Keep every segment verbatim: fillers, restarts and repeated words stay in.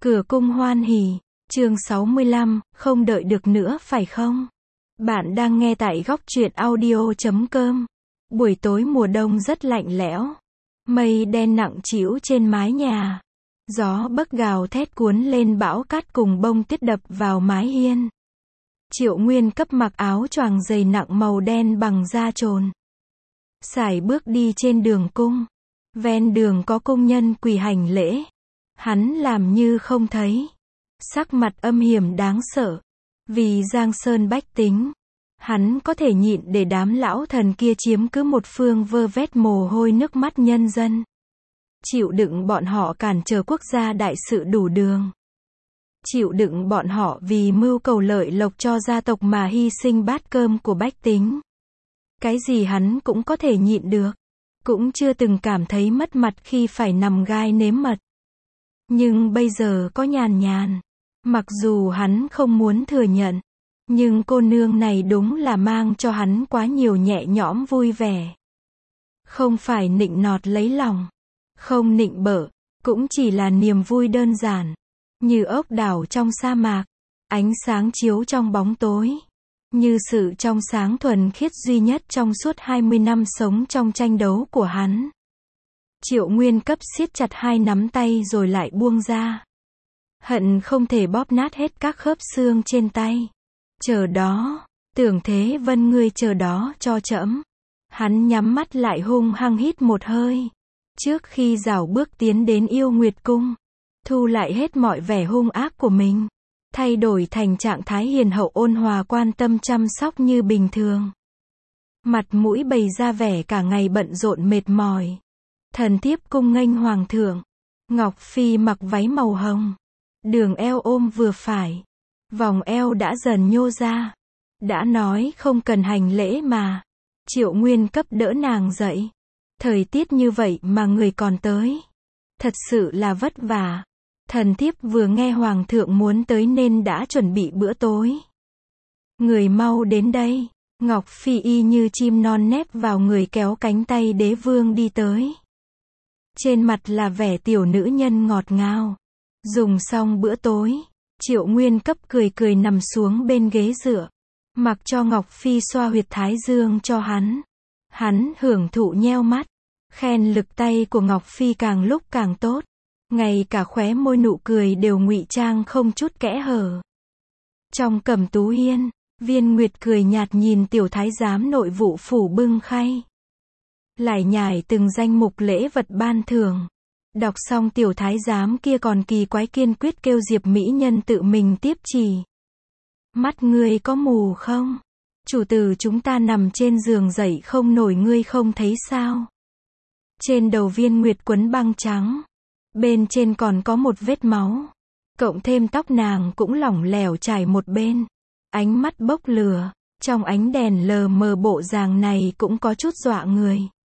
Cửa cung hoan hỉ, chương sáu mươi lăm, không đợi được nữa phải không? Bạn đang nghe tại góc truyện audio chấm com. Buổi tối mùa đông rất lạnh lẽo. Mây đen nặng trĩu trên mái nhà. Gió bấc gào thét cuốn lên bão cát cùng bông tuyết đập vào mái hiên. Triệu Nguyên Cấp mặc áo choàng dày nặng màu đen bằng da trồn. Sải bước đi trên đường cung. Ven đường có công nhân quỳ hành lễ. Hắn làm như không thấy. Sắc mặt âm hiểm đáng sợ. Vì Giang Sơn bách tính, hắn có thể nhịn để đám lão thần kia chiếm cứ một phương vơ vét mồ hôi nước mắt nhân dân. Chịu đựng bọn họ cản trở quốc gia đại sự đủ đường. Chịu đựng bọn họ vì mưu cầu lợi lộc cho gia tộc mà hy sinh bát cơm của bách tính. Cái gì hắn cũng có thể nhịn được. Cũng chưa từng cảm thấy mất mặt khi phải nằm gai nếm mật. Nhưng bây giờ có nhàn nhàn. Mặc dù hắn không muốn thừa nhận. Nhưng cô nương này đúng là mang cho hắn quá nhiều nhẹ nhõm vui vẻ. Không phải nịnh nọt lấy lòng. Không nịnh bợ. Cũng chỉ là niềm vui đơn giản. Như ốc đảo trong sa mạc. Ánh sáng chiếu trong bóng tối. Như sự trong sáng thuần khiết duy nhất trong suốt hai mươi năm sống trong tranh đấu của hắn. Triệu Nguyên Cấp siết chặt hai nắm tay rồi lại buông ra. Hận không thể bóp nát hết các khớp xương trên tay. Chờ đó, Tưởng Thế Vân ngươi chờ đó cho trẫm. Hắn nhắm mắt lại hung hăng hít một hơi. Trước khi rảo bước tiến đến Yêu Nguyệt Cung. Thu lại hết mọi vẻ hung ác của mình. Thay đổi thành trạng thái hiền hậu ôn hòa quan tâm chăm sóc như bình thường. Mặt mũi bày ra vẻ cả ngày bận rộn mệt mỏi. Thần thiếp cung nghênh hoàng thượng. Ngọc Phi mặc váy màu hồng. Đường eo ôm vừa phải. Vòng eo đã dần nhô ra. Đã nói không cần hành lễ mà. Triệu Nguyên Cấp đỡ nàng dậy. Thời tiết như vậy mà người còn tới. Thật sự là vất vả. Thần thiếp vừa nghe hoàng thượng muốn tới nên đã chuẩn bị bữa tối. Người mau đến đây. Ngọc Phi y như chim non nép vào người kéo cánh tay đế vương đi tới. Trên mặt là vẻ tiểu nữ nhân ngọt ngào. Dùng xong bữa tối, Triệu Nguyên Cấp cười cười nằm xuống bên ghế dựa. Mặc cho Ngọc Phi xoa huyệt thái dương cho hắn. Hắn hưởng thụ nheo mắt. Khen lực tay của Ngọc Phi càng lúc càng tốt. Ngay cả khóe môi nụ cười đều ngụy trang không chút kẽ hở. Trong Cẩm Tú Hiên, Viên Nguyệt cười nhạt nhìn tiểu thái giám nội vụ phủ bưng khay. Lải nhải từng danh mục lễ vật ban thưởng. Đọc xong tiểu thái giám kia còn kỳ quái kiên quyết kêu Diệp mỹ nhân tự mình tiếp chỉ. Mắt ngươi có mù không? Chủ tử chúng ta nằm trên giường dậy không nổi ngươi không thấy sao? Trên đầu Viên Nguyệt quấn băng trắng. Bên trên còn có một vết máu. Cộng thêm tóc nàng cũng lỏng lẻo trải một bên. Ánh mắt bốc lửa. Trong ánh đèn lờ mờ bộ dáng này cũng có chút dọa người.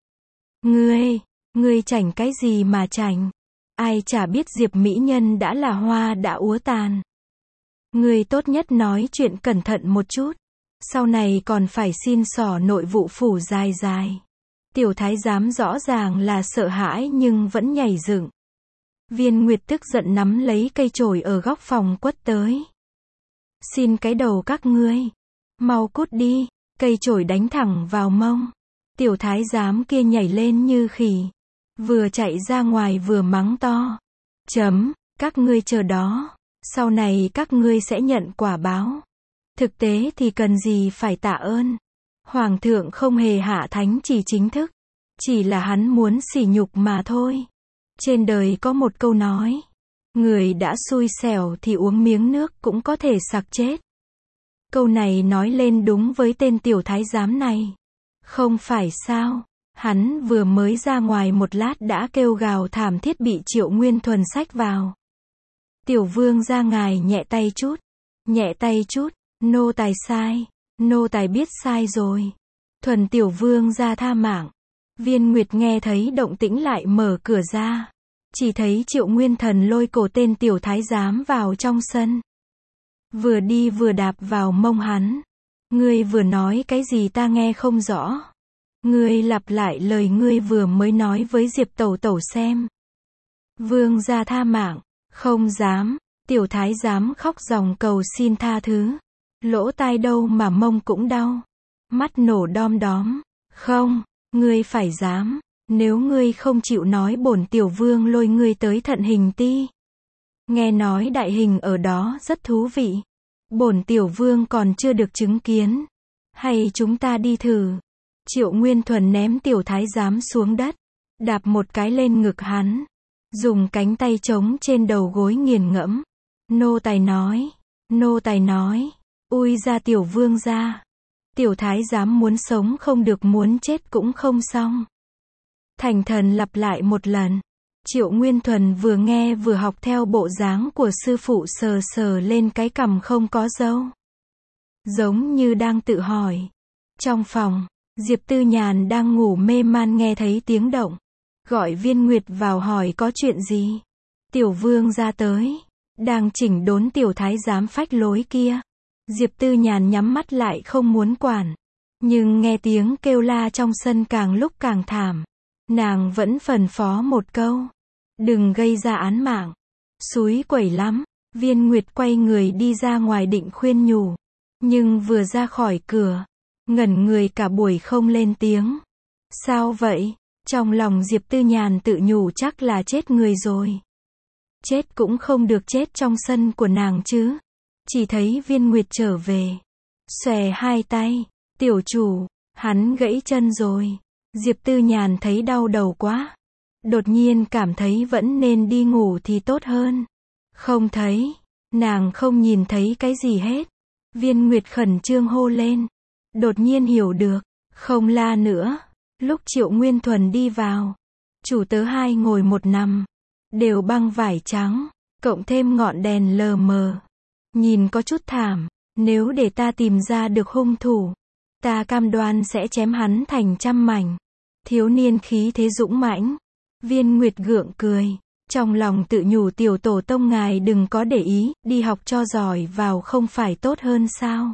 Ngươi, ngươi chảnh cái gì mà chảnh? Ai chả biết Diệp mỹ nhân đã là hoa đã úa tàn. Ngươi tốt nhất nói chuyện cẩn thận một chút. Sau này còn phải xin xỏ nội vụ phủ dài dài. Tiểu thái giám rõ ràng là sợ hãi nhưng vẫn nhảy dựng. Viên Nguyệt tức giận nắm lấy cây chổi ở góc phòng quất tới. Xin cái đầu các ngươi. Mau cút đi. Cây chổi đánh thẳng vào mông. Tiểu thái giám kia nhảy lên như khỉ. Vừa chạy ra ngoài vừa mắng to. Chấm, các ngươi chờ đó. Sau này các ngươi sẽ nhận quả báo. Thực tế thì cần gì phải tạ ơn. Hoàng thượng không hề hạ thánh chỉ chính thức. Chỉ là hắn muốn sỉ nhục mà thôi. Trên đời có một câu nói. Người đã xui xẻo thì uống miếng nước cũng có thể sặc chết. Câu này nói lên đúng với tên tiểu thái giám này. Không phải sao. Hắn vừa mới ra ngoài một lát đã kêu gào thảm thiết bị Triệu Nguyên Thuần xách vào. Tiểu vương ra ngài nhẹ tay chút. Nhẹ tay chút. Nô tài sai. Nô tài biết sai rồi. Thuần tiểu vương ra tha mạng. Viên Nguyệt nghe thấy động tĩnh lại mở cửa ra. Chỉ thấy Triệu Nguyên Thần lôi cổ tên tiểu thái giám vào trong sân. Vừa đi vừa đạp vào mông hắn. Ngươi vừa nói cái gì ta nghe không rõ. Ngươi lặp lại lời ngươi vừa mới nói với Diệp tẩu tẩu xem. Vương gia tha mạng. Không dám, tiểu thái giám khóc ròng cầu xin tha thứ. Lỗ tai đâu mà mông cũng đau. Mắt nổ đom đóm. Không, ngươi phải dám. Nếu ngươi không chịu nói bổn tiểu vương lôi ngươi tới thận hình ti. Nghe nói đại hình ở đó rất thú vị. Bổn tiểu vương còn chưa được chứng kiến. Hay chúng ta đi thử. Triệu Nguyên Thuần ném tiểu thái giám xuống đất. Đạp một cái lên ngực hắn. Dùng cánh tay trống trên đầu gối nghiền ngẫm. Nô tài nói. Nô tài nói. Ui ra tiểu vương ra. Tiểu thái giám muốn sống không được muốn chết cũng không xong. Thành thần lặp lại một lần. Triệu Nguyên Thuần vừa nghe vừa học theo bộ dáng của sư phụ sờ sờ lên cái cằm không có râu. Giống như đang tự hỏi. Trong phòng, Diệp Tư Nhàn đang ngủ mê man nghe thấy tiếng động. Gọi Viên Nguyệt vào hỏi có chuyện gì. Tiểu vương ra tới. Đang chỉnh đốn tiểu thái giám phách lối kia. Diệp Tư Nhàn nhắm mắt lại không muốn quản. Nhưng nghe tiếng kêu la trong sân càng lúc càng thảm. Nàng vẫn phân phó một câu. Đừng gây ra án mạng. Xúi quẩy lắm. Viên Nguyệt quay người đi ra ngoài định khuyên nhủ. Nhưng vừa ra khỏi cửa. Ngẩn người cả buổi không lên tiếng. Sao vậy? Trong lòng Diệp Tư Nhàn tự nhủ chắc là chết người rồi. Chết cũng không được chết trong sân của nàng chứ. Chỉ thấy Viên Nguyệt trở về. Xòe hai tay. Tiểu chủ, hắn gãy chân rồi. Diệp Tư Nhàn thấy đau đầu quá. Đột nhiên cảm thấy vẫn nên đi ngủ thì tốt hơn. Không thấy. Nàng không nhìn thấy cái gì hết. Viên Nguyệt khẩn trương hô lên. Đột nhiên hiểu được. Không la nữa. Lúc Triệu Nguyên Thuần đi vào. Chủ tớ hai ngồi một nằm. Đều băng vải trắng. Cộng thêm ngọn đèn lờ mờ. Nhìn có chút thảm. Nếu để ta tìm ra được hung thủ. Ta cam đoan sẽ chém hắn thành trăm mảnh. Thiếu niên khí thế dũng mãnh. Viên Nguyệt gượng cười. Trong lòng tự nhủ tiểu tổ tông ngài đừng có để ý. Đi học cho giỏi vào không phải tốt hơn sao.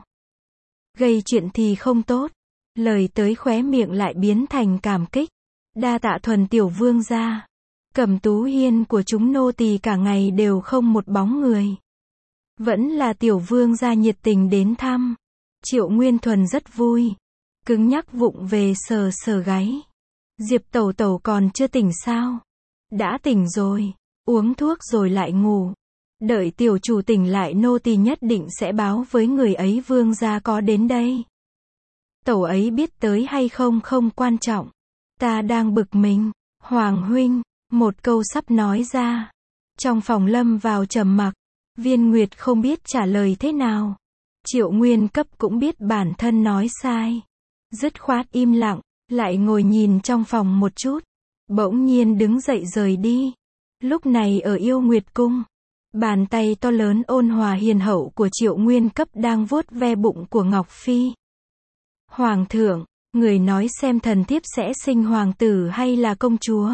Gây chuyện thì không tốt. Lời tới khóe miệng lại biến thành cảm kích. Đa tạ Thuần tiểu vương gia. Cẩm Tú Hiên của chúng nô tỳ cả ngày đều không một bóng người. Vẫn là tiểu vương gia nhiệt tình đến thăm. Triệu Nguyên Thuần rất vui. Cứng nhắc vụng về sờ sờ gáy. Diệp tẩu tẩu còn chưa tỉnh sao? Đã tỉnh rồi. Uống thuốc rồi lại ngủ. Đợi tiểu chủ tỉnh lại nô tỳ nhất định sẽ báo với người ấy vương gia có đến đây. Tẩu ấy biết tới hay không không quan trọng. Ta đang bực mình. Hoàng huynh. Một câu sắp nói ra. Trong phòng lâm vào trầm mặc. Viên Nguyệt không biết trả lời thế nào. Triệu Nguyên Cấp cũng biết bản thân nói sai. Dứt khoát im lặng. Lại ngồi nhìn trong phòng một chút. Bỗng nhiên đứng dậy rời đi. Lúc này ở Yêu Nguyệt Cung. Bàn tay to lớn ôn hòa hiền hậu của Triệu Nguyên Cấp đang vuốt ve bụng của Ngọc Phi. Hoàng thượng, người nói xem thần thiếp sẽ sinh hoàng tử hay là công chúa.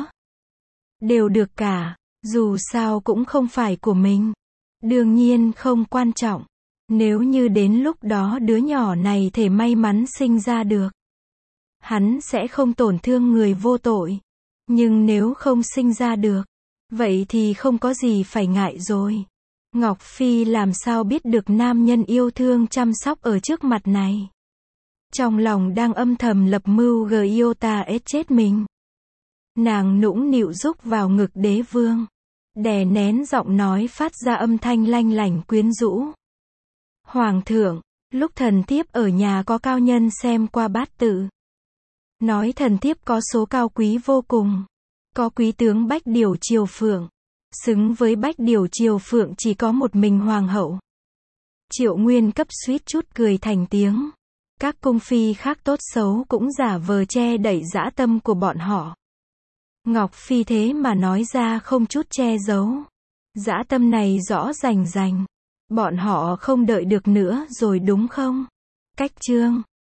Đều được cả, dù sao cũng không phải của mình. Đương nhiên không quan trọng. Nếu như đến lúc đó đứa nhỏ này thể may mắn sinh ra được. Hắn sẽ không tổn thương người vô tội. Nhưng nếu không sinh ra được. Vậy thì không có gì phải ngại rồi. Ngọc Phi làm sao biết được nam nhân yêu thương chăm sóc ở trước mặt này. Trong lòng đang âm thầm lập mưu gờ yêu ta ết chết mình. Nàng nũng nịu rúc vào ngực đế vương. Đè nén giọng nói phát ra âm thanh lanh lảnh quyến rũ. Hoàng thượng, lúc thần thiếp ở nhà có cao nhân xem qua bát tự. Nói thần thiếp có số cao quý vô cùng. Có quý tướng Bách Điểu Triều Phượng. Xứng với Bách Điểu Triều Phượng chỉ có một mình hoàng hậu. Triệu Nguyên Cấp suýt chút cười thành tiếng. Các cung phi khác tốt xấu cũng giả vờ che đậy dã tâm của bọn họ. Ngọc Phi thế mà nói ra không chút che giấu. Dã tâm này rõ rành rành. Bọn họ không đợi được nữa rồi đúng không? Cách chương